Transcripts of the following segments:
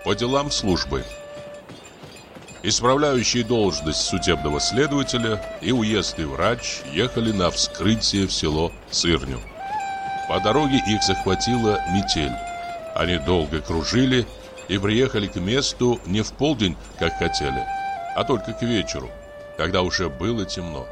по делам службы. Исправляющий должность судебного следователя и уездный врач ехали на вскрытие в село Сырню. По дороге их захватила метель. Они долго кружили и приехали к месту не в полдень, как хотели, а только к вечеру, когда уже было темно.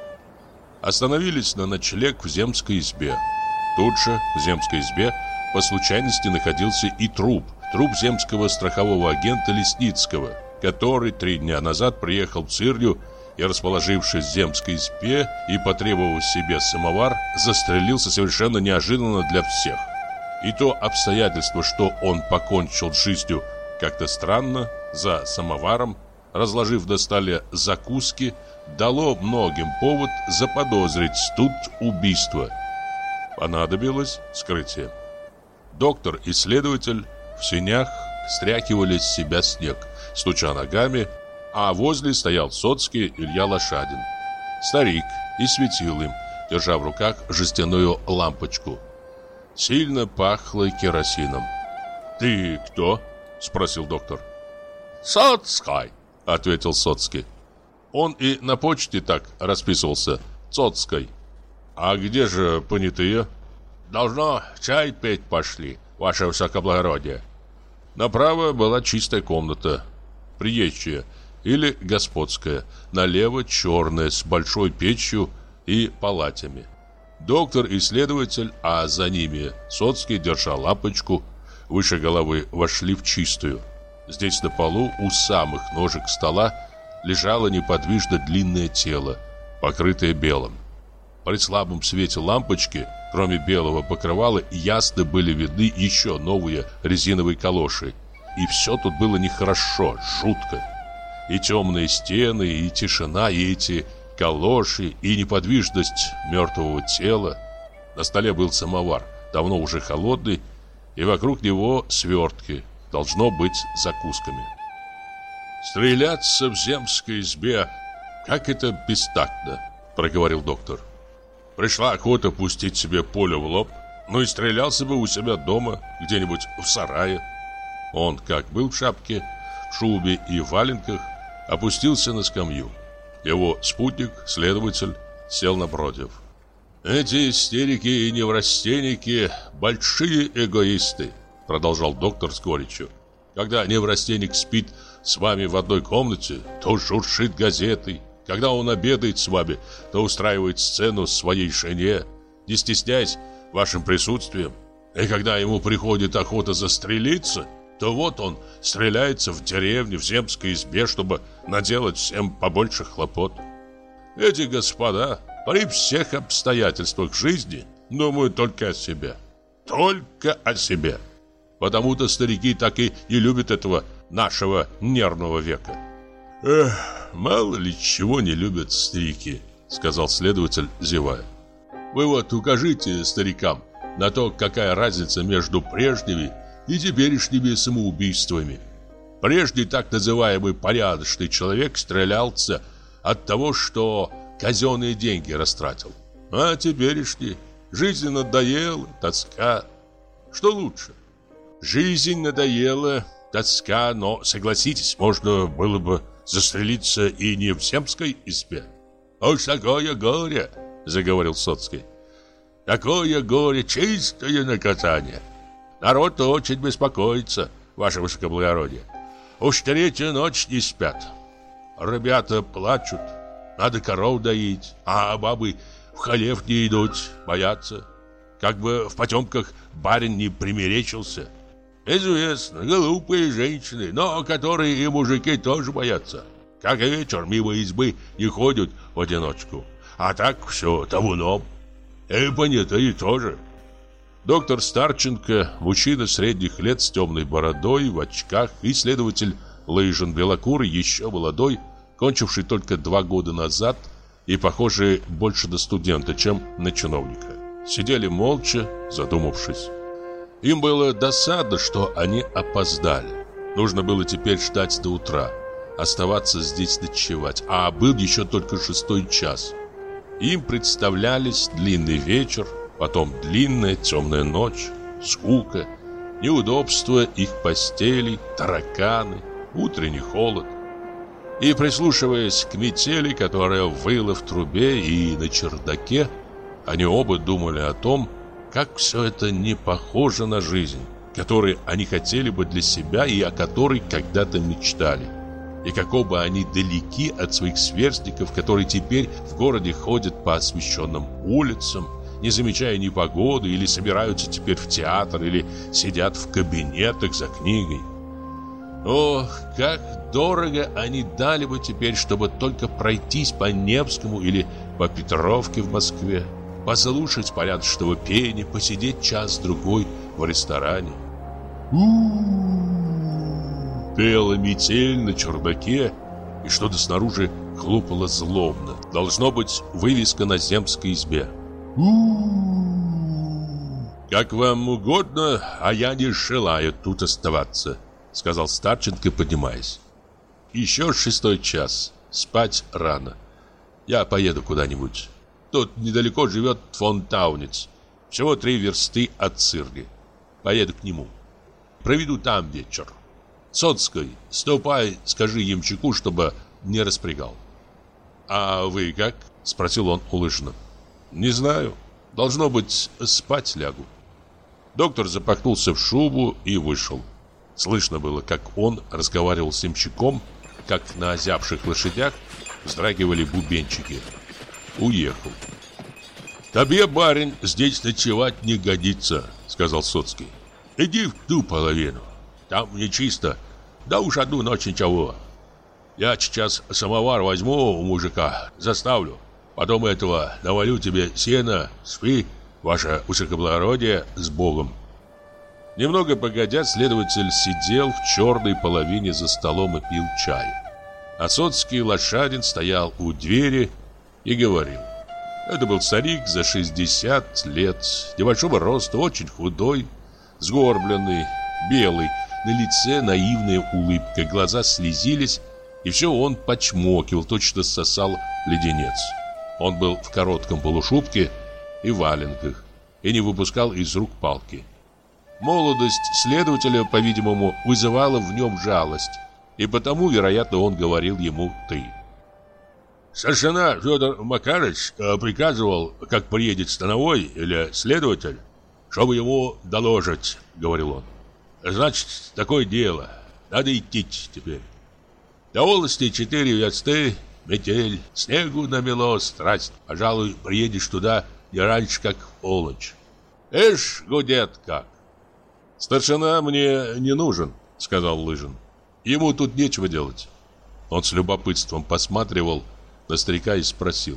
Остановились на ночлег в земской избе. Тут же, в земской избе, по случайности находился и труп земского страхового агента Лесницкого, который 3 дня назад приехал в Сырню и, расположившись в земской избе и потребовав себе самовар, застрелился совершенно неожиданно для всех. И то обстоятельство, что он покончил с жизнью как-то странно, за самоваром, разложив на столе закуски, дало многим повод заподозрить тут убийство. Понадобилось вскрытие. Доктор и следователь в сенях стряхивали с себя снег, стуча ногами, а возле стоял Соцкий Илья Лошадин. Старик и светил им, держа в руках жестяную лампочку. Сильно пахло керосином. «Ты кто?» — спросил доктор. «Соцкий», — ответил Соцкий. Он и на почте так расписывался, Соцкий. «А где же понятые?» «Должно, чай петь пошли, ваше высокоблагородие». Направо была чистая комната, приезжая или господская, налево черная с большой печью и палатями. Доктор и следователь, а за ними Соцкий, держа лампочку, выше головы вошли в чистую. Здесь на полу у самых ножек стола лежало неподвижно длинное тело, покрытое белым. При слабом свете лампочки, кроме белого покрывала, ясно были видны еще новые резиновые калоши. И все тут было нехорошо, жутко. И темные стены, и тишина, и эти калоши, и неподвижность мертвого тела. На столе был самовар, давно уже холодный, и вокруг него свертки, должно быть, с закусками. «Стреляться в земской избе, как это бестактно», — проговорил доктор. «Пришла охота пустить себе пулю в лоб, ну и стрелялся бы у себя дома, где-нибудь в сарае». Он, как был в шапке, в шубе и в валенках, опустился на скамью. Его спутник, следователь, сел напротив. «Эти истерики и неврастенники – большие эгоисты», – продолжал доктор с горечью. «Когда неврастенник спит с вами в одной комнате, то шуршит газетой. Когда он обедает с вами, то устраивает сцену своей жене, не стесняясь вашим присутствием. И когда ему приходит охота застрелиться, то вот он стреляется в деревне, в земской избе, чтобы наделать всем побольше хлопот. Эти господа при всех обстоятельствах жизни думают только о себе. Только о себе. Потому-то старики так и не любят этого нашего нервного века». «Эх, мало ли чего не любят старики», — сказал следователь, зевая. «Вы вот укажите старикам на то, какая разница между прежними и теперешними самоубийствами. Прежний так называемый порядочный человек стрелялся от того, что казенные деньги растратил. А теперешний жизнь надоела, тоска. Что лучше? Жизнь надоела, тоска, но, согласитесь, можно было бы застрелиться и не в земской избе». «Уж такое горе», — заговорил Соцкий. «Такое горе, чистое наказание. Народ очень беспокоится, ваше высокоблагородие. Уж 3-ю ночь не спят. Ребята плачут, надо коров доить, а бабы в хлев не идут, боятся. Как бы в потемках барин не примеречился. Известно, глупые женщины, но которые и мужики тоже боятся. Как вечер мимо избы не ходят в одиночку, а так все табуном. И понятые тоже». Доктор Старченко, мужчина средних лет с темной бородой, в очках, и следователь Лыжин, белокурый, еще молодой, кончивший только 2 года назад и похожий больше на студента, чем на чиновника, сидели молча, задумавшись. Им было досадно, что они опоздали. Нужно было теперь ждать до утра, оставаться здесь ночевать, а был еще только 6-й час. Им представлялись длинный вечер, потом длинная темная ночь, скука неудобства их постелей, тараканы, утренний холод. И прислушиваясь к метели, которая выла в трубе и на чердаке, они оба думали о том, как все это не похоже на жизнь, которой они хотели бы для себя и о которой когда-то мечтали. И как оба они далеки от своих сверстников, которые теперь в городе ходят по освещенным улицам, не замечая ни погоды, или собираются теперь в театр, или сидят в кабинетах за книгой. Ох, как дорого они дали бы теперь, чтобы только пройтись по Невскому или по Петровке в Москве, послушать порядочного пения, посидеть час-другой в ресторане. Пела метель на чердаке, и что-то снаружи хлопало злобно. Должно быть, вывеска на земской избе. «Как вам угодно, а я не желаю тут оставаться», — сказал Старченко, поднимаясь. «Еще 6 час. Спать рано. Я поеду куда-нибудь. Тут недалеко живет фон Таунец. Всего 3 версты от Цирги. Поеду к нему. Проведу там вечер. Соцкой, ступай, скажи ямщику, чтобы не распрягал». «А вы как?» — спросил он у Лыжина. «Не знаю. Должно быть, спать лягу». Доктор запахнулся в шубу и вышел. Слышно было, как он разговаривал с ямщиком, как на озябших лошадях вздрагивали бубенчики. Уехал. «Тебе, барин, здесь ночевать не годится», — сказал Соцкий. «Иди в ту половину. Там нечисто. Да уж одну ночь ничего. Я сейчас самовар возьму у мужика, заставлю. Потом этого навалю тебе сена, спи, ваше высокоблагородие, с Богом». Немного погодя, следователь сидел в черной половине за столом и пил чай. А Соцкий лошадин стоял у двери и говорил. Это был старик за 60 лет, небольшого роста, очень худой, сгорбленный, белый, на лице наивная улыбка, глаза слезились, и все он почмокивал, точно сосал леденец. Он был в коротком полушубке и валенках и не выпускал из рук палки. Молодость следователя, по-видимому, вызывала в нем жалость, и потому, вероятно, он говорил ему «ты». «Старшина Федор Макарыч приказывал, как приедет становой или следователь, чтобы ему доложить», — говорил он. «Значит, такое дело. Надо идти теперь. До волости 4 версты, метель, снегу намело, страсть. Пожалуй, приедешь туда не раньше, как в полночь. Эш, гудет как». «Старшина мне не нужен», — сказал Лыжин. «Ему тут нечего делать». Он с любопытством посматривал на старика и спросил.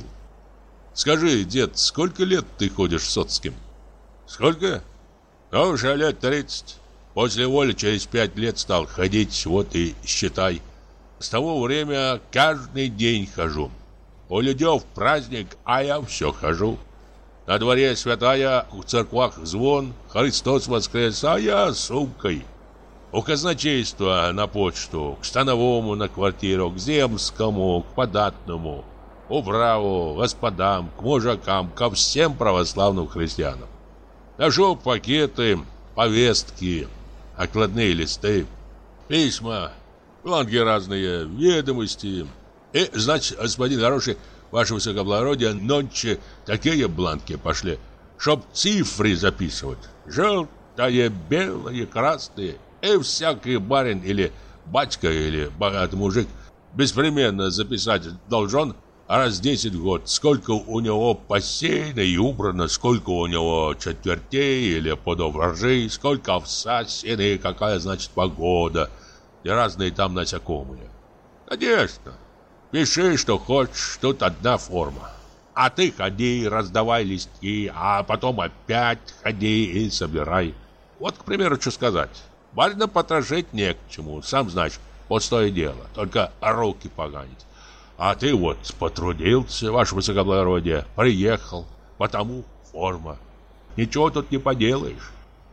«Скажи, дед, сколько лет ты ходишь с Соцким?» «Сколько? Ну, уже лет 30. После воли через 5 лет стал ходить, вот и считай. С того времени каждый день хожу. У людей праздник, а я все хожу. На дворе святая, в церквах звон, Христос воскрес, а я сумкой. У казначейства на почту, к становому на квартиру, к земскому, к податному, управу, господам, к мужикам, ко всем православным христианам. Ношу пакеты, повестки, окладные листы, письма, бланки разные, ведомости. И, значит, господин хороший, ваше высокоблагородие, нонче такие бланки пошли, чтоб цифры записывать. Желтые, белые, красные. И всякий барин или батька, или богатый мужик беспременно записать должен раз 10 год, сколько у него посеяно и убрано, сколько у него четвертей или подовражей, сколько овса, сена и какая, значит, погода, и разные там насекомые. Конечно, пиши, что хочешь, тут одна форма. А ты ходи, раздавай листки, а потом опять ходи и собирай. Вот, к примеру, что сказать. Барина потрошить не к чему, сам знаешь, пустое дело, только руки поганить. А ты вот потрудился, ваше высокоблагородие, приехал, потому форма. Ничего тут не поделаешь.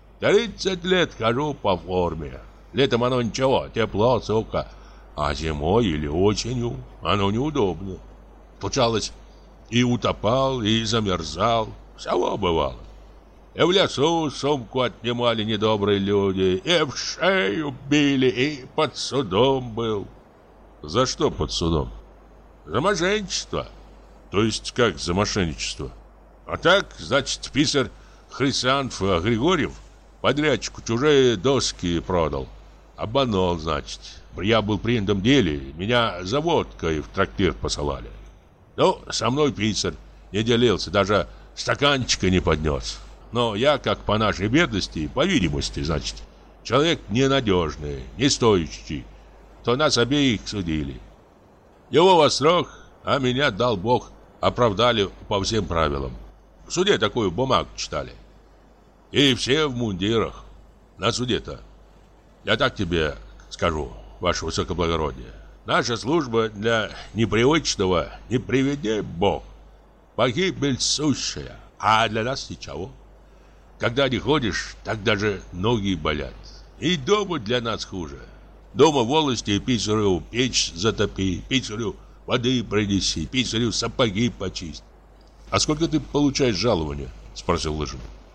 30 лет хожу по форме. Летом оно ничего, тепло, сухо, а зимой или осенью оно неудобно. Случалось, и утопал, и замерзал, всего бывало. И в лесу сумку отнимали недобрые люди, и в шею били, и под судом был. За что под судом? За мошенничество. То есть как за мошенничество? А так, значит, писарь Хрисанф Григорьев подрядчику чужие доски продал. Обманул, значит. Я был при этом деле, меня за водкой в трактир посылали. Ну, со мной писарь не делился, даже стаканчика не поднес. Но я, как по нашей бедности, по видимости, значит, человек ненадежный, не стоящий, то нас обеих судили. Его во срок, а меня, дал Бог, оправдали по всем правилам. В суде такую бумагу читали. И все в мундирах. На суде-то. Я так тебе скажу, ваше высокоблагородие. Наша служба для непривычного, не приведи Бог. Погибель сущая, а для нас ничего. Когда не ходишь, так даже ноги болят. И дома для нас хуже. Дома волости писарю печь затопи, писарю воды принеси, писарю сапоги почисть. А сколько ты получаешь жалования? Спросил Лыжин.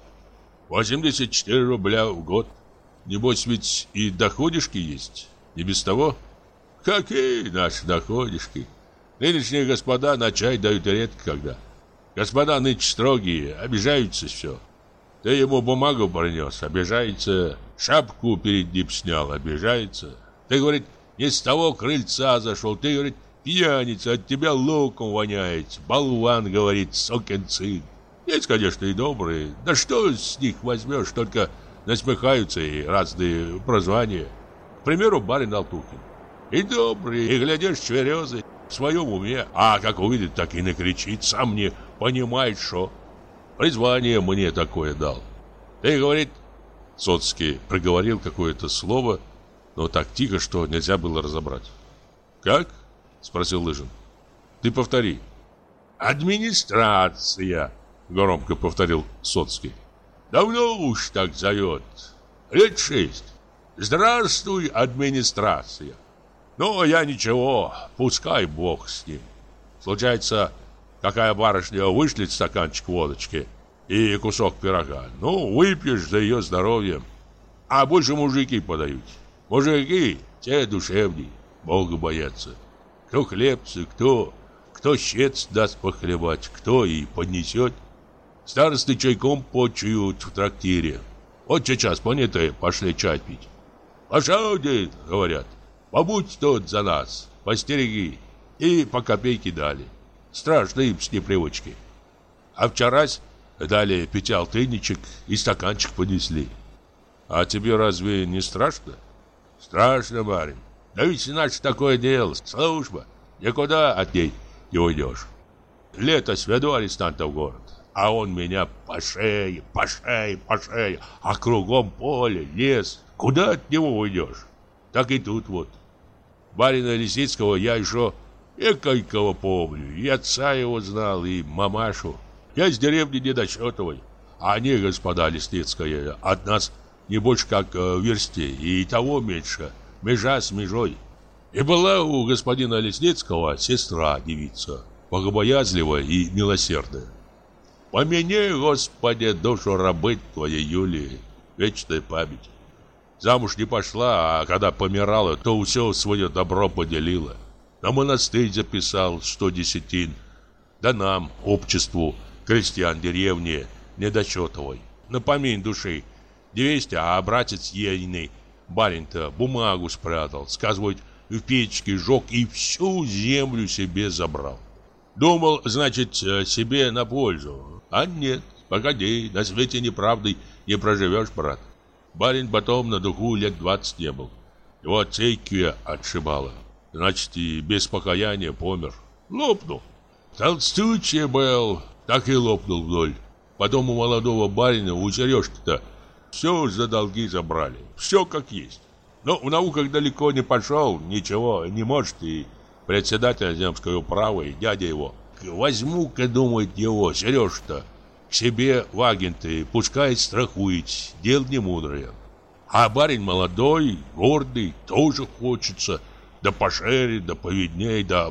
84 рубля в год. Небось ведь и доходишки есть, не без того? Какие наши доходишки? Нынешние господа на чай дают редко когда. Господа нынче строгие, обижаются все. Ты ему бумагу принес, обижается. Шапку перед ним снял, обижается. Ты, говорит, не с того крыльца зашел. Ты, говорит, пьяница, от тебя луком воняет. Болван, говорит, сукин сын. Есть, конечно, и добрые. Да что с них возьмешь, только насмехаются и разные прозвания. К примеру, барин Алтухин. И добрый, и, глядишь, тверезый, в своем уме. А как увидит, так и накричит, сам не понимает, что. Призвание мне такое дал. Ты, говорит... Соцкий проговорил какое-то слово, но так тихо, что нельзя было разобрать. «Как?» — спросил Лыжин. «Ты повтори». «Администрация», — громко повторил Соцкий. «Давно уж так зовет. Лет 6. Здравствуй, администрация. Ну, я ничего, пускай Бог с ним. Случается, какая барышня вышлет стаканчик водочки и кусок пирога. Ну, выпьешь за ее здоровье. А больше мужики подают. Мужики, те душевней, Бога боятся. Кто хлебцы, кто щец даст похлебать, кто и поднесет. Старосты чайком почуют в трактире. Вот сейчас понятые пошли чай пить. Пошел, дед, говорят, побудь тут за нас, постереги. И по копейке дали. Страшно им с непривычки. А вчерась дали пятиалтынничек и стаканчик понесли. А тебе разве не страшно? Страшно, барин. Да ведь иначе такое дело, служба. Никуда от ней не уйдешь. Лето сведу арестанта в город, а он меня по шее, а кругом поле, лес. Куда от него уйдешь? Так и тут вот. Барина Лисицкого я еще экойкого помню, и отца его знал, и мамашу. Я с деревни недочетовой, а они, господа Лесницкая, от нас не больше как в версте, и того меньше, межа с межой. И была у господина Лесницкого сестра-девица, богобоязливая и милосердная. Помяни, Господи, душу рабы твоей Юлии, вечная память. Замуж не пошла, а когда помирала, то все свое добро поделила. На монастырь записал 100 десятин, да нам, обществу, крестьян деревни недочетовой. На помин души 200, а братец ейный, барин-то, бумагу спрятал, сказывают, в печке сжег и всю землю себе забрал. Думал, значит, себе на пользу. А нет, погоди, на свете неправдой не проживешь, брат. Барин потом на духу лет 20 не был. Его от церкви отшибало. Значит, и без покаяния помер. Лопнул. Толстючий был, так и лопнул вдоль. Потом у молодого барина, у сережки-то, все за долги забрали. Все как есть. Но в науках далеко не пошел, ничего не может. И председатель земского права, и дядя его. Возьму-ка, думает его, Сереж-то, к себе в агенты, пускай страхует, дело не мудрое. А барин молодой, гордый, тоже хочется, да пошире, да повидней, да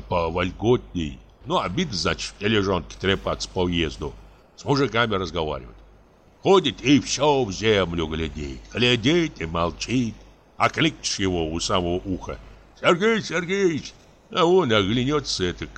повольготней. Ну, обидно, значит, в тележонке трепаться по уезду, с мужиками разговаривать. Ходит и все в землю глядит. Глядит и молчит. А кликнешь его у самого уха: Сергей Сергеевич! А он оглянется этак,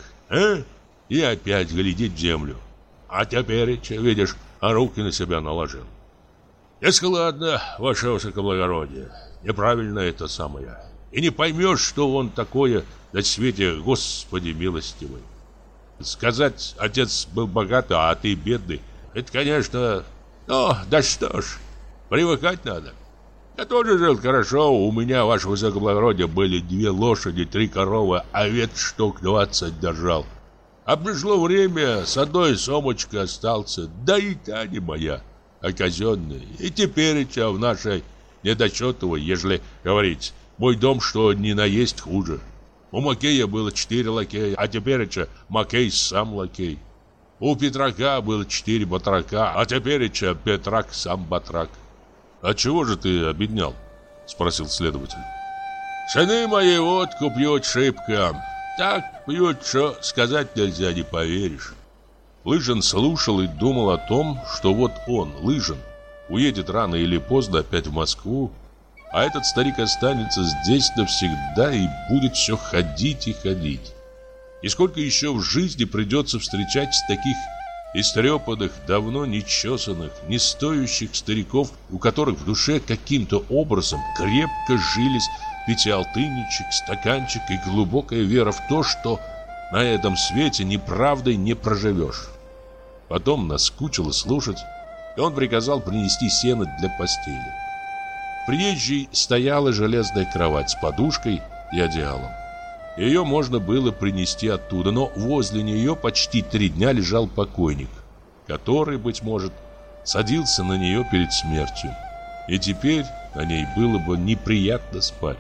и опять глядит в землю. А теперь, видишь, руки на себя наложил. Если ладно, ваше высокоблагородие, неправильно это самое. И не поймешь, что он такое на свете, Господи милостивый. Сказать, отец был богатый, а ты бедный, это, конечно, да что ж, привыкать надо. Я тоже жил хорошо, у меня, ваше высокоблагородие, были 2 лошади, 3 коровы, овец штук 20 держал. А пришло время, с одной сомочкой остался, да и та не моя, а казенная. И теперь в нашей недочетовой, ежели говорить, мой дом что ни наесть хуже. У Макея было 4 лакея, а теперь Макей сам лакей. У Петрака было 4 батрака, а теперь Петрак сам батрак. «А чего же ты обеднял?» — спросил следователь. «Сыны мои водку пьют шибко. Так пьют, что сказать нельзя, не поверишь». Лыжин слушал и думал о том, что вот он, Лыжин, уедет рано или поздно опять в Москву, а этот старик останется здесь навсегда и будет все ходить и ходить. И сколько еще в жизни придется встречать таких истрепанных, давно не чесанных, не стоящих стариков, у которых в душе каким-то образом крепко жились пятиалтынничек, стаканчик и глубокая вера в то, что на этом свете неправдой не проживешь. Потом наскучило слушать, и он приказал принести сено для постели. В приезжей стояла железная кровать с подушкой и одеялом. Ее можно было принести оттуда, но возле нее почти 3 дня лежал покойник, который, быть может, садился на нее перед смертью. И теперь на ней было бы неприятно спать.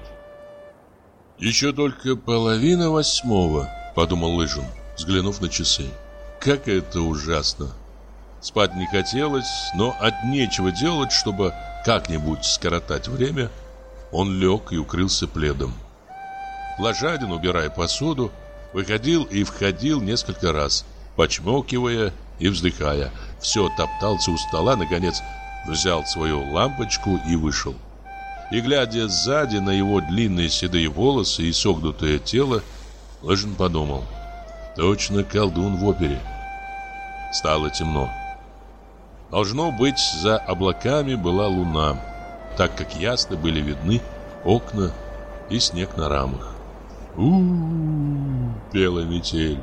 «Еще только 7:30, — подумал Лыжин, взглянув на часы. Как это ужасно! Спать не хотелось, но от нечего делать, чтобы как-нибудь скоротать время, он лег и укрылся пледом. Лошадин, убирая посуду, выходил и входил несколько раз, почмокивая и вздыхая. Все топтался у стола, наконец взял свою лампочку и вышел. И, глядя сзади на его длинные седые волосы и согнутое тело, Лыжин подумал: точно колдун в опере. Стало темно. Должно быть, за облаками была луна, так как ясно были видны окна и снег на рамах. Пела метель.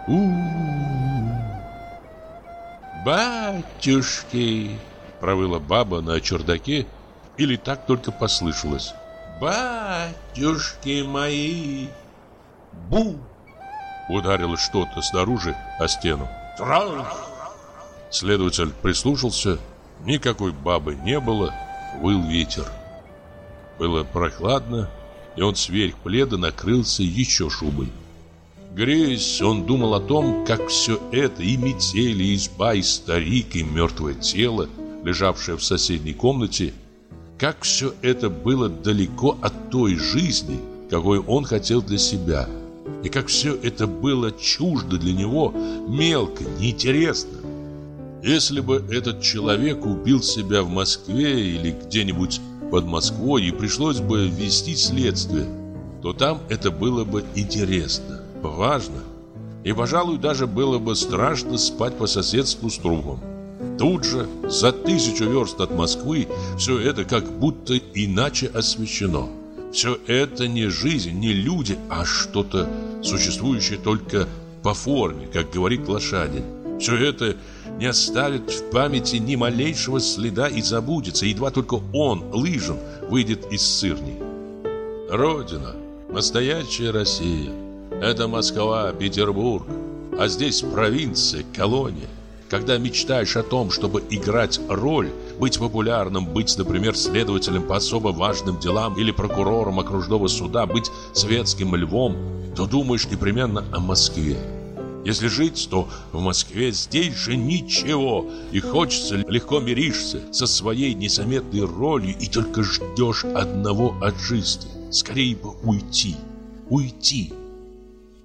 Батюшки! Провыла баба на чердаке, или так только послышалось. Батюшки мои! Бу! Ударило что-то снаружи о стену. Трах! Следователь прислушался. Никакой бабы не было. Выл ветер. Было прохладно, и он сверх пледа накрылся еще шубой. Греясь, он думал о том, как все это, и метель, и изба, и старик, и мертвое тело, лежавшее в соседней комнате, как все это было далеко от той жизни, какой он хотел для себя, и как все это было чуждо для него, мелко, неинтересно. Если бы этот человек убил себя в Москве или где-нибудь под Москвой и пришлось бы вести следствие, то там это было бы интересно, важно, и, пожалуй, даже было бы страшно спать по соседству с другом. Тут же, за 1000 верст от Москвы, все это как будто иначе освещено. Все это не жизнь, не люди, а что-то существующее только по форме, как говорит Лошадин. Все это не оставит в памяти ни малейшего следа и забудется, едва только он, Лыжин, выйдет из сырни. Родина, настоящая Россия — это Москва, Петербург, а здесь провинция, колония. Когда мечтаешь о том, чтобы играть роль, быть популярным, быть, например, следователем по особо важным делам или прокурором окружного суда, быть светским львом, то думаешь непременно о Москве. Если жить, то в Москве здесь же ничего, и хочется, легко миришься со своей незаметной ролью и только ждешь одного от жизни. Скорее бы уйти, уйти.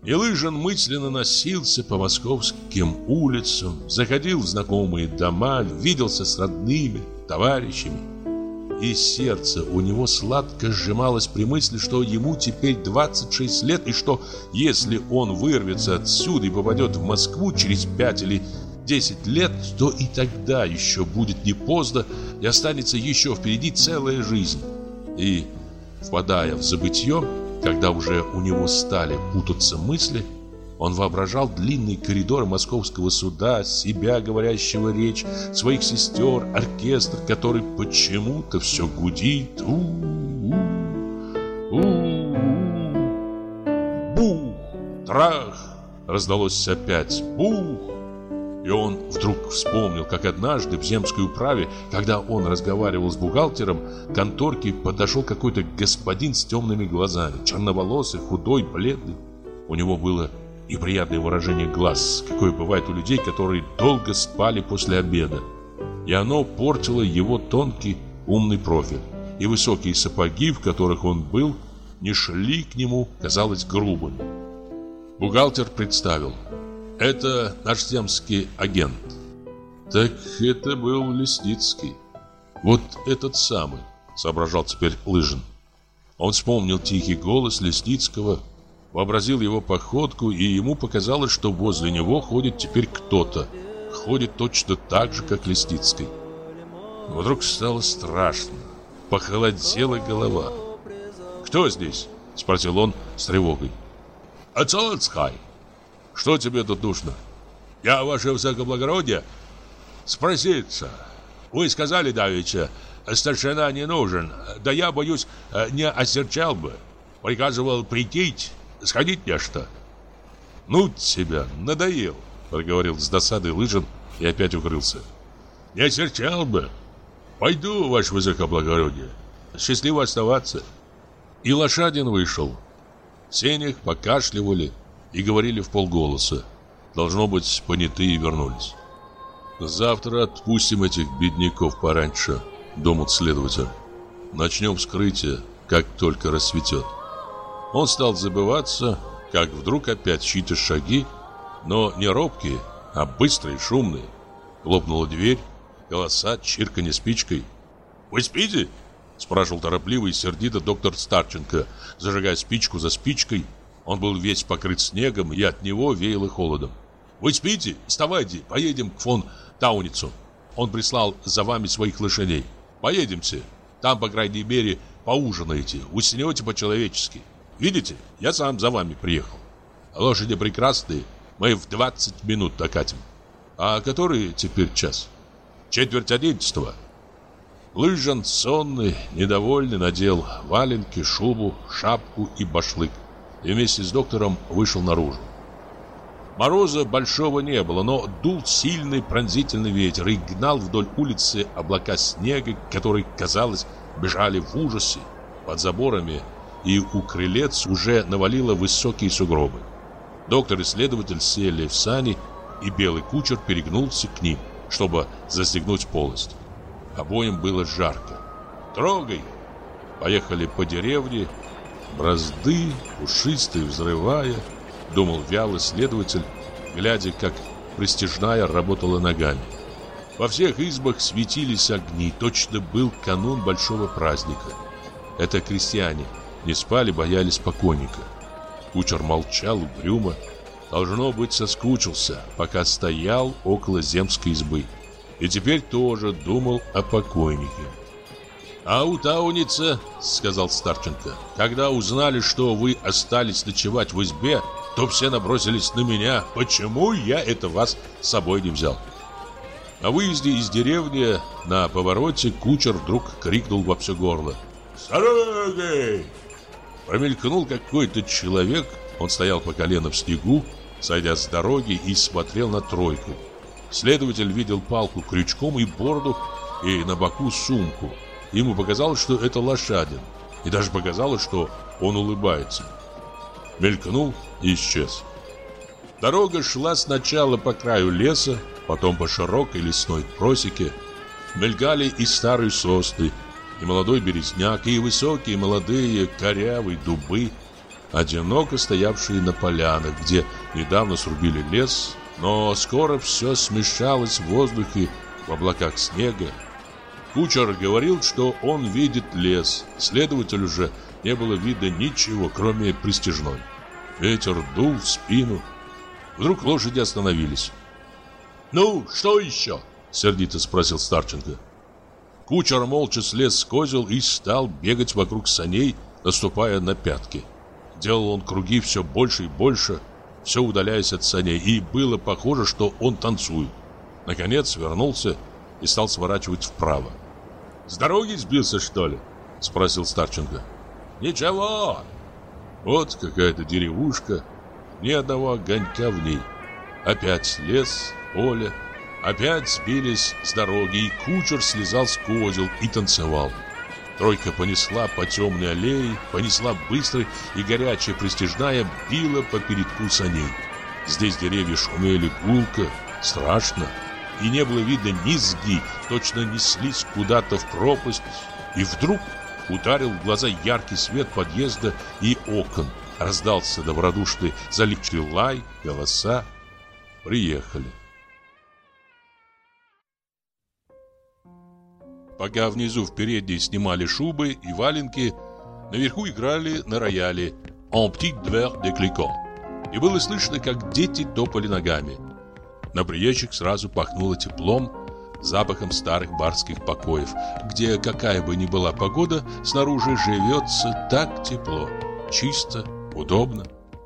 И Лыжин мысленно носился по московским улицам, заходил в знакомые дома, виделся с родными, товарищами. И сердце у него сладко сжималось при мысли, что ему теперь 26 лет, и что если он вырвется отсюда и попадет в Москву через 5 или 10 лет, то и тогда еще будет не поздно, и останется еще впереди целая жизнь. И, впадая в забытье, когда уже у него стали путаться мысли, он воображал длинные коридоры московского суда, себя, говорящего речь, своих сестер, оркестр, который почему-то все гудит. Бух! Трах! Раздалось опять. Бух! И он вдруг вспомнил, как однажды в земской управе, когда он разговаривал с бухгалтером, к конторке подошел какой-то господин с темными глазами, черноволосый, худой, бледный. У него было неприятное выражение глаз, какое бывает у людей, которые долго спали после обеда. И оно портило его тонкий, умный профиль. И высокие сапоги, в которых он был, не шли к нему, казалось, грубыми. Бухгалтер представил: это наш земский агент. Так это был Лесницкий. Вот этот самый, соображал теперь Лыжин. Он вспомнил тихий голос Лесницкого, вообразил его походку, и ему показалось, что возле него ходит теперь кто-то. Ходит точно так же, как Лесницкий. Вдруг стало страшно. Похолодела голова. «Кто здесь?» — спросил он с тревогой. «Ацолцкай. Что тебе тут нужно?» «Я, ваше высокоблагородие, спроситься. Вы сказали давеча, старшина не нужен. Да я, боюсь, не осерчал бы. Приказывал прийти, сходить нечто». «Ну тебя, надоел», — проговорил с досадой Лыжин и опять укрылся. «Не осерчал бы. Пойду, ваше высокоблагородие. Счастливо оставаться». И Лошадин вышел. В сенях покашливали и говорили вполголоса. Должно быть, понятые вернулись. «Завтра отпустим этих бедняков пораньше», — думал следователь. «Начнем вскрытие, как только рассветет». Он стал забываться, как вдруг опять чьи-то шаги, но не робкие, а быстрые, шумные. Хлопнула дверь, голоса, чирканье спичкой. «Вы спите?» — спрашивал торопливо и сердито доктор Старченко, зажигая спичку за спичкой. Он был весь покрыт снегом, и от него веяло холодом. «Вы спите? Вставайте, поедем к фон Тауницу. Он прислал за вами своих лошадей. Поедемте. Там, по крайней мере, поужинаете, уснете по-человечески. Видите, я сам за вами приехал. Лошади прекрасные, мы в 20 минут докатим. А который теперь час?» «11:45. Лыжин, сонный, недовольный, надел валенки, шубу, шапку и башлык и вместе с доктором вышел наружу. Мороза большого не было, но дул сильный пронзительный ветер и гнал вдоль улицы облака снега, которые, казалось, бежали в ужасе. Под заборами и у крылец уже навалило высокие сугробы. Доктор и следователь сели в сани, и белый кучер перегнулся к ним, чтобы застегнуть полость. Обоим было жарко. «Трогай!» Поехали по деревне, бразды, пушистые, взрывая, думал вялый следователь, глядя, как пристяжная работала ногами. Во всех избах светились огни, точно был канун большого праздника. Это крестьяне не спали, боялись покойника. Кучер молчал угрюмо, должно быть, соскучился, пока стоял около земской избы. И теперь тоже думал о покойнике. «А у Тауница, — сказал Старченко, — когда узнали, что вы остались ночевать в избе, то все набросились на меня. Почему я это вас с собой не взял?» На выезде из деревни на повороте кучер вдруг крикнул во все горло: «С дороги!» Промелькнул какой-то человек, он стоял по колено в снегу, сойдя с дороги, и смотрел на тройку. Следователь видел палку крючком и бороду, и на боку сумку. Ему показалось, что это Лошадин, и даже показалось, что он улыбается. Мелькнул и исчез. Дорога шла сначала по краю леса, потом по широкой лесной просеке. Мелькали и старые сосны, и молодой березняк, и высокие молодые корявые дубы. одиноко стоявшие на полянах, где недавно срубили лес, но скоро все смешалось в воздухе, в облаках снега. Кучер говорил, что он видит лес, следователю же не было видно ничего, кроме пристяжной. Ветер дул в спину. Вдруг лошади остановились. «Ну, что еще?» — сердито спросил Старченко. Кучер молча слез с козел и стал бегать вокруг саней, наступая на пятки. Делал он круги все больше и больше, все удаляясь от саней, и было похоже, что он танцует. Наконец вернулся и стал сворачивать вправо. «С дороги сбился, что ли?» — спросил Старченко. «Ничего». Вот какая-то деревушка, ни одного огонька в ней. Опять лес, поле. Опять сбились с дороги, и кучер слезал с козел и танцевал. Тройка понесла по темной аллее, понесла быстро, и горячая пристяжная била по передку саней. Здесь деревья шумели гулко, страшно, и не было видно низги, точно неслись куда-то в пропасть, и вдруг ударил в глаза яркий свет подъезда и окон. Раздался добродушный заливчатый лай, голоса. Приехали. Пока внизу в передней снимали шубы и валенки, наверху играли на рояле «En petit verre de Clicquot». И было слышно, как дети топали ногами. На приезжих сразу пахнуло теплом, запахом старых барских покоев, где, какая бы ни была погода, снаружи живется так тепло, чисто, удобно.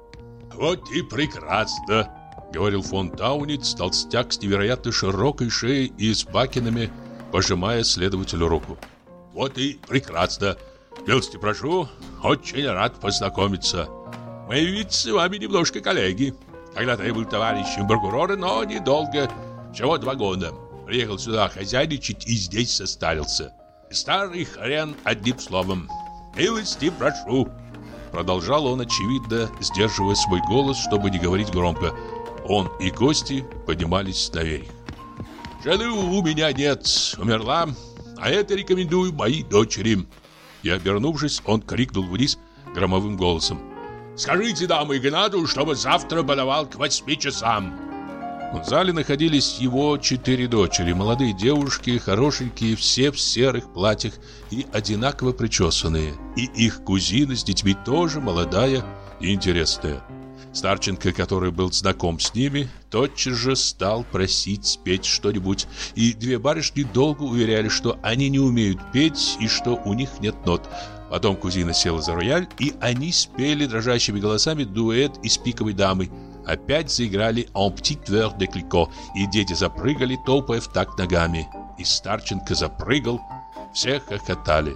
«Вот и прекрасно», — говорил фон Тауниц, толстяк с невероятно широкой шеей и с бакенами, пожимая следователю руку. «Вот и прекрасно. Милости прошу, очень рад познакомиться. Мы ведь с вами немножко коллеги. Когда-то я был товарищем прокурора, но недолго, всего 2 года. Приехал сюда хозяйничать и здесь состарился. Старый хрен, одним словом. Милости прошу». Продолжал он, очевидно, сдерживая свой голос, чтобы не говорить громко. Он и гости поднимались наверх. «Жены у меня нет, умерла, а это рекомендую моей дочери». И, обернувшись, он крикнул вниз громовым голосом: «Скажите даму Игнату, чтобы завтра подавал к 8 часам». В зале находились его 4 дочери, молодые девушки, хорошенькие, все в серых платьях и одинаково причесанные. И их кузина с детьми тоже молодая и интересная. Старченко, который был знаком с ними, тотчас же стал просить спеть что-нибудь, и 2 барышни долго уверяли, что они не умеют петь и что у них нет нот. Потом кузина села за рояль, и они спели дрожащими голосами дуэт из «Пиковой дамы». Опять заиграли «En petit verre de Clicquot», и дети запрыгали, топая в такт ногами. И Старченко запрыгал, все хохотали.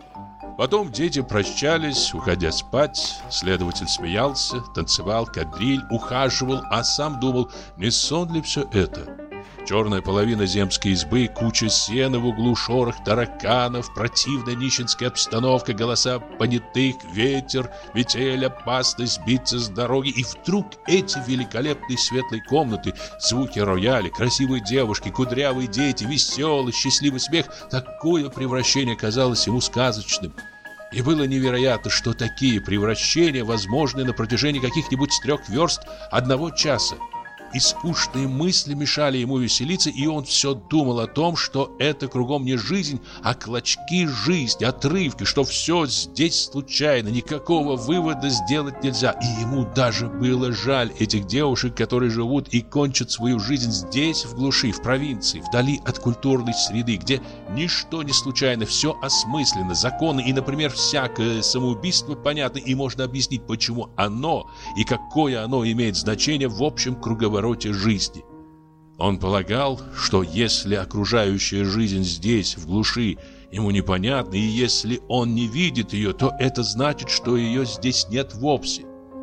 Потом дети прощались, уходя спать. Следователь смеялся, танцевал кадриль, ухаживал, а сам думал, не сон ли все это? Черная половина земской избы, куча сена в углу, шорох тараканов, противная нищенская обстановка, голоса понятых, ветер, метель, опасность сбиться с дороги. И вдруг эти великолепные светлые комнаты, звуки рояля, красивые девушки, кудрявые дети, веселый, счастливый смех. Такое превращение казалось ему сказочным. И было невероятно, что такие превращения возможны на протяжении каких-нибудь 3 верст 1 часа. И скучные мысли мешали ему веселиться, и он все думал о том, что это кругом не жизнь, а клочки жизни, отрывки, что все здесь случайно, никакого вывода сделать нельзя. И ему даже было жаль этих девушек, которые живут и кончат свою жизнь здесь, в глуши, в провинции, вдали от культурной среды, где ничто не случайно, все осмысленно, законно, и, например, всякое самоубийство понятно, и можно объяснить, почему оно и какое оно имеет значение в общем круговороте жизни. Он полагал, что если окружающая жизнь здесь, в глуши, ему непонятна, и если он не видит ее, то это значит, что ее здесь нет вовсе.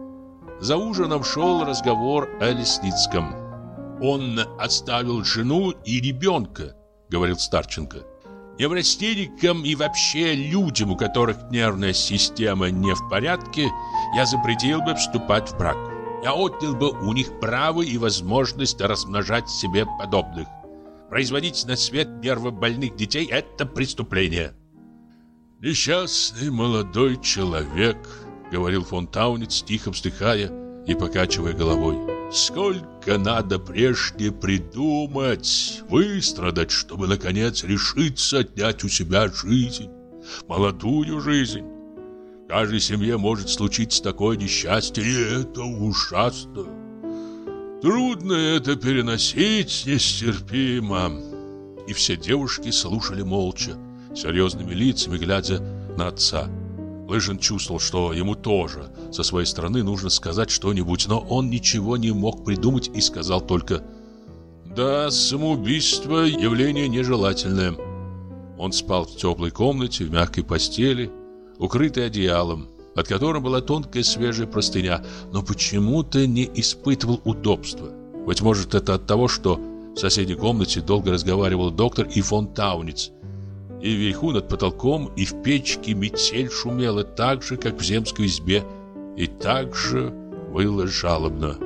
За ужином шел разговор о Лесницком. «Он оставил жену и ребенка», — говорил Старченко. «Неврастенникам и вообще людям, у которых нервная система не в порядке, я запретил бы вступать в брак. Я отнял бы у них право и возможность размножать себе подобных. Производить на свет нервобольных детей – это преступление». «Несчастный молодой человек», – — говорил фон Тауниц, тихо вздыхая и покачивая головой. «Сколько надо прежде придумать, выстрадать, чтобы, наконец, решиться отнять у себя жизнь, молодую жизнь. В каждой семье может случиться такое несчастье, и это ужасно. Трудно это переносить, нестерпимо». И все девушки слушали молча, серьезными лицами глядя на отца. Лыжин чувствовал, что ему тоже со своей стороны нужно сказать что-нибудь, но он ничего не мог придумать и сказал только: «Да, самоубийство – явление нежелательное». Он спал в теплой комнате, в мягкой постели, укрытой одеялом, под которым была тонкая свежая простыня, но почему-то не испытывал удобства. Быть может, это от того, что в соседней комнате долго разговаривал доктор и фон Тауниц. И вверху над потолком, и в печке метель шумела так же, как в земской избе, и так же выла жалобно.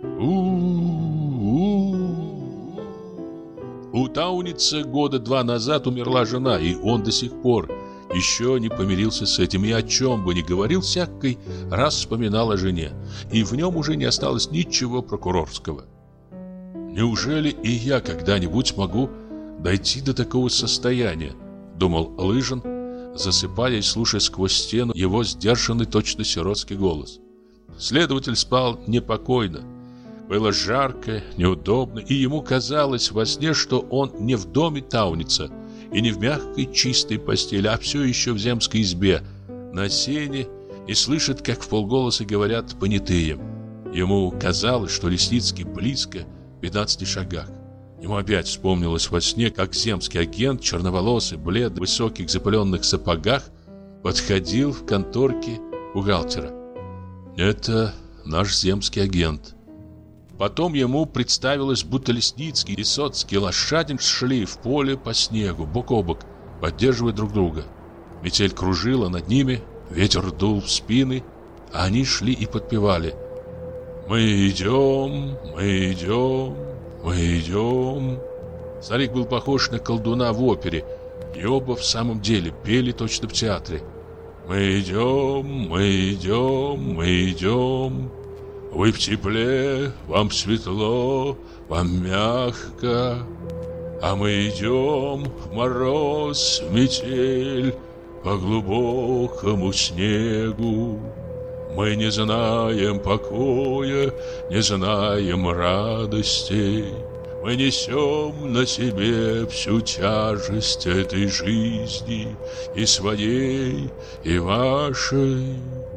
У Тауница года 2 назад умерла жена, и он до сих пор еще не помирился с этим, и о чем бы ни говорил, всякий раз вспоминал о жене, и в нем уже не осталось ничего прокурорского. «Неужели и я когда-нибудь могу дойти до такого состояния?» — думал Лыжин, засыпая и слушая сквозь стену его сдержанный, точно сиротский голос. Следователь спал непокойно. Было жарко, неудобно, и ему казалось во сне, что он не в доме Тауница и не в мягкой чистой постели, а все еще в земской избе, на сене, и слышит, как вполголоса говорят понятые. Ему казалось, что Лесницкий близко, в 15 шагах. Ему опять вспомнилось во сне, как земский агент, черноволосый, бледный, в высоких запыленных сапогах, подходил в конторке бухгалтера. Это наш земский агент. Потом ему представилось, будто Лесницкий и Соцкий лошадин шли в поле по снегу, бок о бок, поддерживая друг друга. Метель кружила над ними, ветер дул в спины, а они шли и подпевали: «Мы идем, мы идем, мы идем». Старик был похож на колдуна в опере, и оба в самом деле пели точно в театре. «Мы идем, мы идем, мы идем. Вы в тепле, вам светло, вам мягко. А мы идем в мороз, в метель, по глубокому снегу. Мы не знаем покоя, не знаем радости. Мы несем на себе всю тяжесть этой жизни, и своей, и вашей.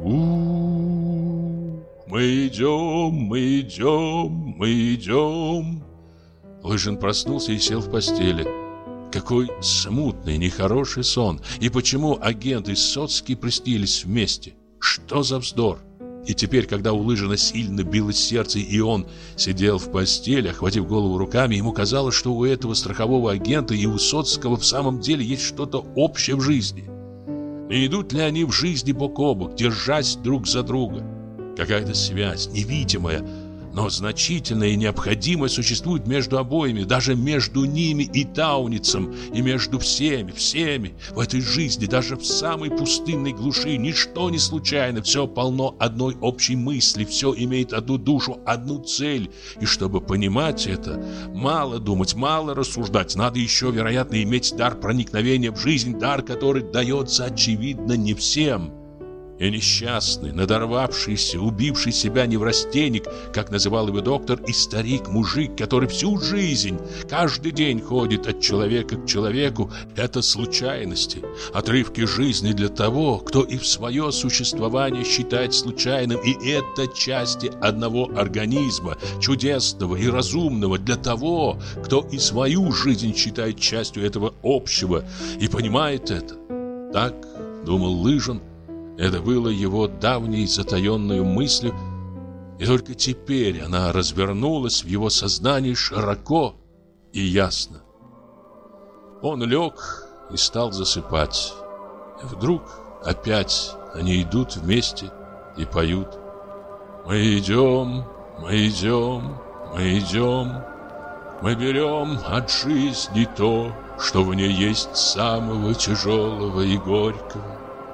Мы идем, мы идем, мы идем». Лыжин проснулся и сел в постели. Какой смутный, нехороший сон. И почему агент и Соцкий приснились вместе? Что за вздор? И теперь, когда у Лыжина сильно билось сердце, и он сидел в постели, охватив голову руками, ему казалось, что у этого страхового агента и у Соцкого в самом деле есть что-то общее в жизни. И идут ли они в жизни бок о бок, держась друг за друга? Какая-то связь, невидимая, но значительная и необходимая, существует между обоими, даже между ними и Тауницем, и между всеми в этой жизни, даже в самой пустынной глуши. Ничто не случайно, все полно одной общей мысли, все имеет одну душу, одну цель. И чтобы понимать это, мало думать, мало рассуждать, надо еще, вероятно, иметь дар проникновения в жизнь, дар, который дается, очевидно, не всем. И несчастный, надорвавшийся, убивший себя неврастенник, как называл его доктор, и старик-мужик, который всю жизнь, каждый день ходит от человека к человеку, это случайности, отрывки жизни для того, кто и в свое существование считает случайным, и это части одного организма, чудесного и разумного, для того, кто и свою жизнь считает частью этого общего и понимает это. Так думал Лыжин. Это было его давней затаенной мыслью, и только теперь она развернулась в его сознании широко и ясно. Он лег и стал засыпать. И вдруг опять они идут вместе и поют: «Мы идем, мы идем, мы идем. Мы берем от жизни то, что в ней есть самого тяжелого и горького.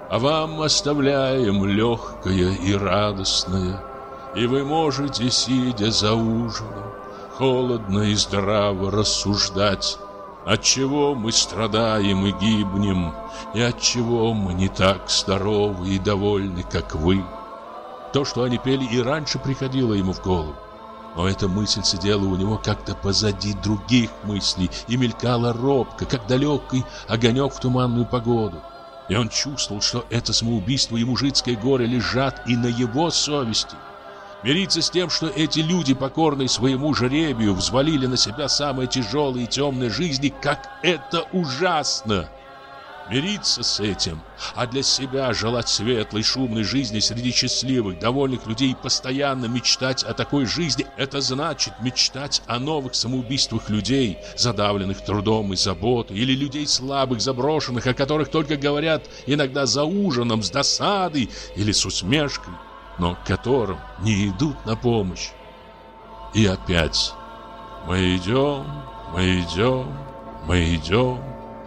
А вам оставляем легкое и радостное, и вы можете, сидя за ужином, холодно и здраво рассуждать, отчего мы страдаем и гибнем, и отчего мы не так здоровы и довольны, как вы. То, что они пели, и раньше приходило ему в голову. Но эта мысль сидела у него как-то позади других мыслей и мелькала робко, как далекий огонек в туманную погоду. И он чувствовал, что это самоубийство и мужицкое горе лежат и на его совести. Мириться с тем, что эти люди, покорные своему жребию, взвалили на себя самое тяжелое и темное жизни, как это ужасно! Мириться с этим, а для себя желать светлой, шумной жизни среди счастливых, довольных людей и постоянно мечтать о такой жизни, это значит мечтать о новых самоубийствах людей, задавленных трудом и заботой, или людей слабых, заброшенных, о которых только говорят иногда за ужином, с досадой или с усмешкой, но которым не идут на помощь. И опять мы идем, мы идем, мы идем.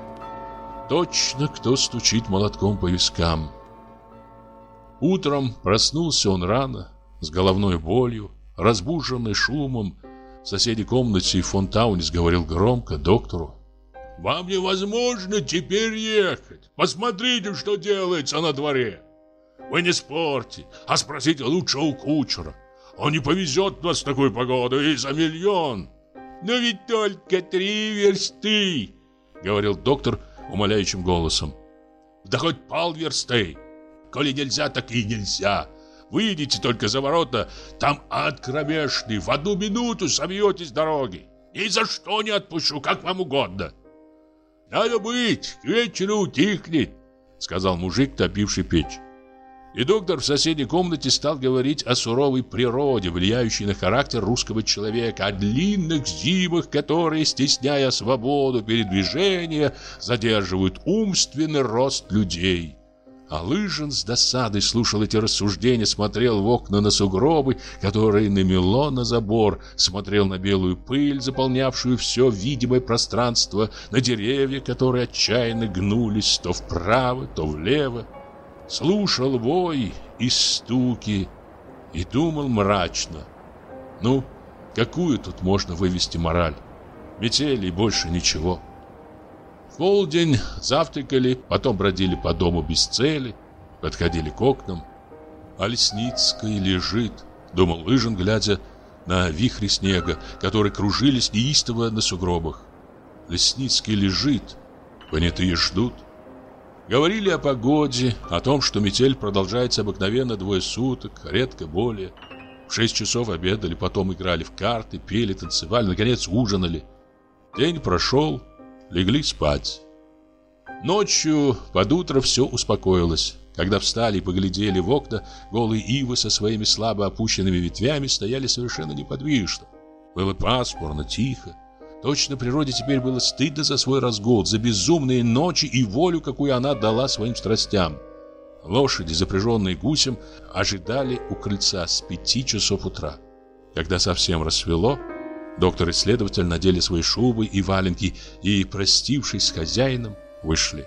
Точно кто стучит молотком по вискам. Утром проснулся он рано, с головной болью, разбуженный шумом. В соседней комнате фон Таунис говорил громко доктору: «Вам невозможно теперь ехать. Посмотрите, что делается на дворе. Вы не спорьте, а спросите лучше у кучера. Он не повезет нас в такую погоду и за миллион». «Но ведь только 3 версты», — говорил доктор умоляющим голосом. «Да хоть полверсты. Коли нельзя, так и нельзя. Выйдите только за ворота, там ад кромешный, в 1 минуту собьетесь с дороги. Ни за что не отпущу, как вам угодно». «Надо быть, к вечеру утихнет», — сказал мужик, топивший печь. И доктор в соседней комнате стал говорить о суровой природе, влияющей на характер русского человека, о длинных зимах, которые, стесняя свободу передвижения, задерживают умственный рост людей. А Лыжин с досадой слушал эти рассуждения, смотрел в окна на сугробы, которые намело на забор, смотрел на белую пыль, заполнявшую все видимое пространство, на деревья, которые отчаянно гнулись то вправо, то влево. Слушал вой и стуки и думал мрачно: ну, какую тут можно вывести мораль? Метели и больше ничего. В полдень завтракали, потом бродили по дому без цели, подходили к окнам. А Лесницкая лежит, думал Лыжин, глядя на вихри снега, которые кружились неистово на сугробах. Лесницкая лежит, понятые ждут. Говорили о погоде, о том, что метель продолжается обыкновенно 2 суток, редко более. В 6 часов обедали, потом играли в карты, пели, танцевали, наконец ужинали. День прошел, легли спать. Ночью под утро все успокоилось. Когда встали и поглядели в окна, голые ивы со своими слабо опущенными ветвями стояли совершенно неподвижно. Было пасмурно, тихо. Точно природе теперь было стыдно за свой разгул, за безумные ночи и волю, какую она дала своим страстям. Лошади, запряженные гусем, ожидали у крыльца с 5 часов утра. Когда совсем рассвело, доктор и следователь надели свои шубы и валенки и, простившись с хозяином, вышли.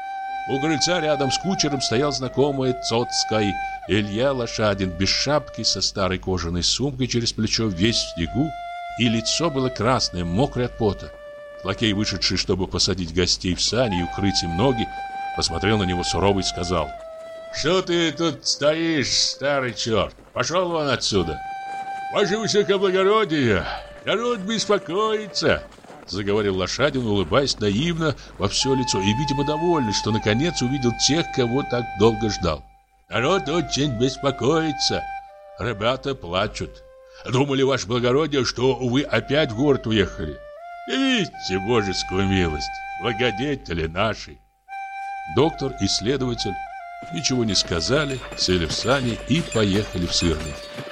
У крыльца рядом с кучером стоял знакомый Цоцкий Илья Лошадин без шапки, со старой кожаной сумкой через плечо, весь в снегу, и лицо было красное, мокрое от пота. Лакей, вышедший, чтобы посадить гостей в сани и укрыть им ноги, посмотрел на него сурово и сказал: «Что ты тут стоишь, старый черт? Пошел вон отсюда!» «Ваше высокоблагородие, народ беспокоится!» заговорил Лошадин, улыбаясь наивно во все лицо и, видимо, довольный, что наконец увидел тех, кого так долго ждал. «Народ очень беспокоится. Ребята плачут. Думали, ваше благородие, что вы опять в город уехали. Видите божескую милость, благодетели наши». Доктор и следователь ничего не сказали, сели в сани и поехали в Сырный.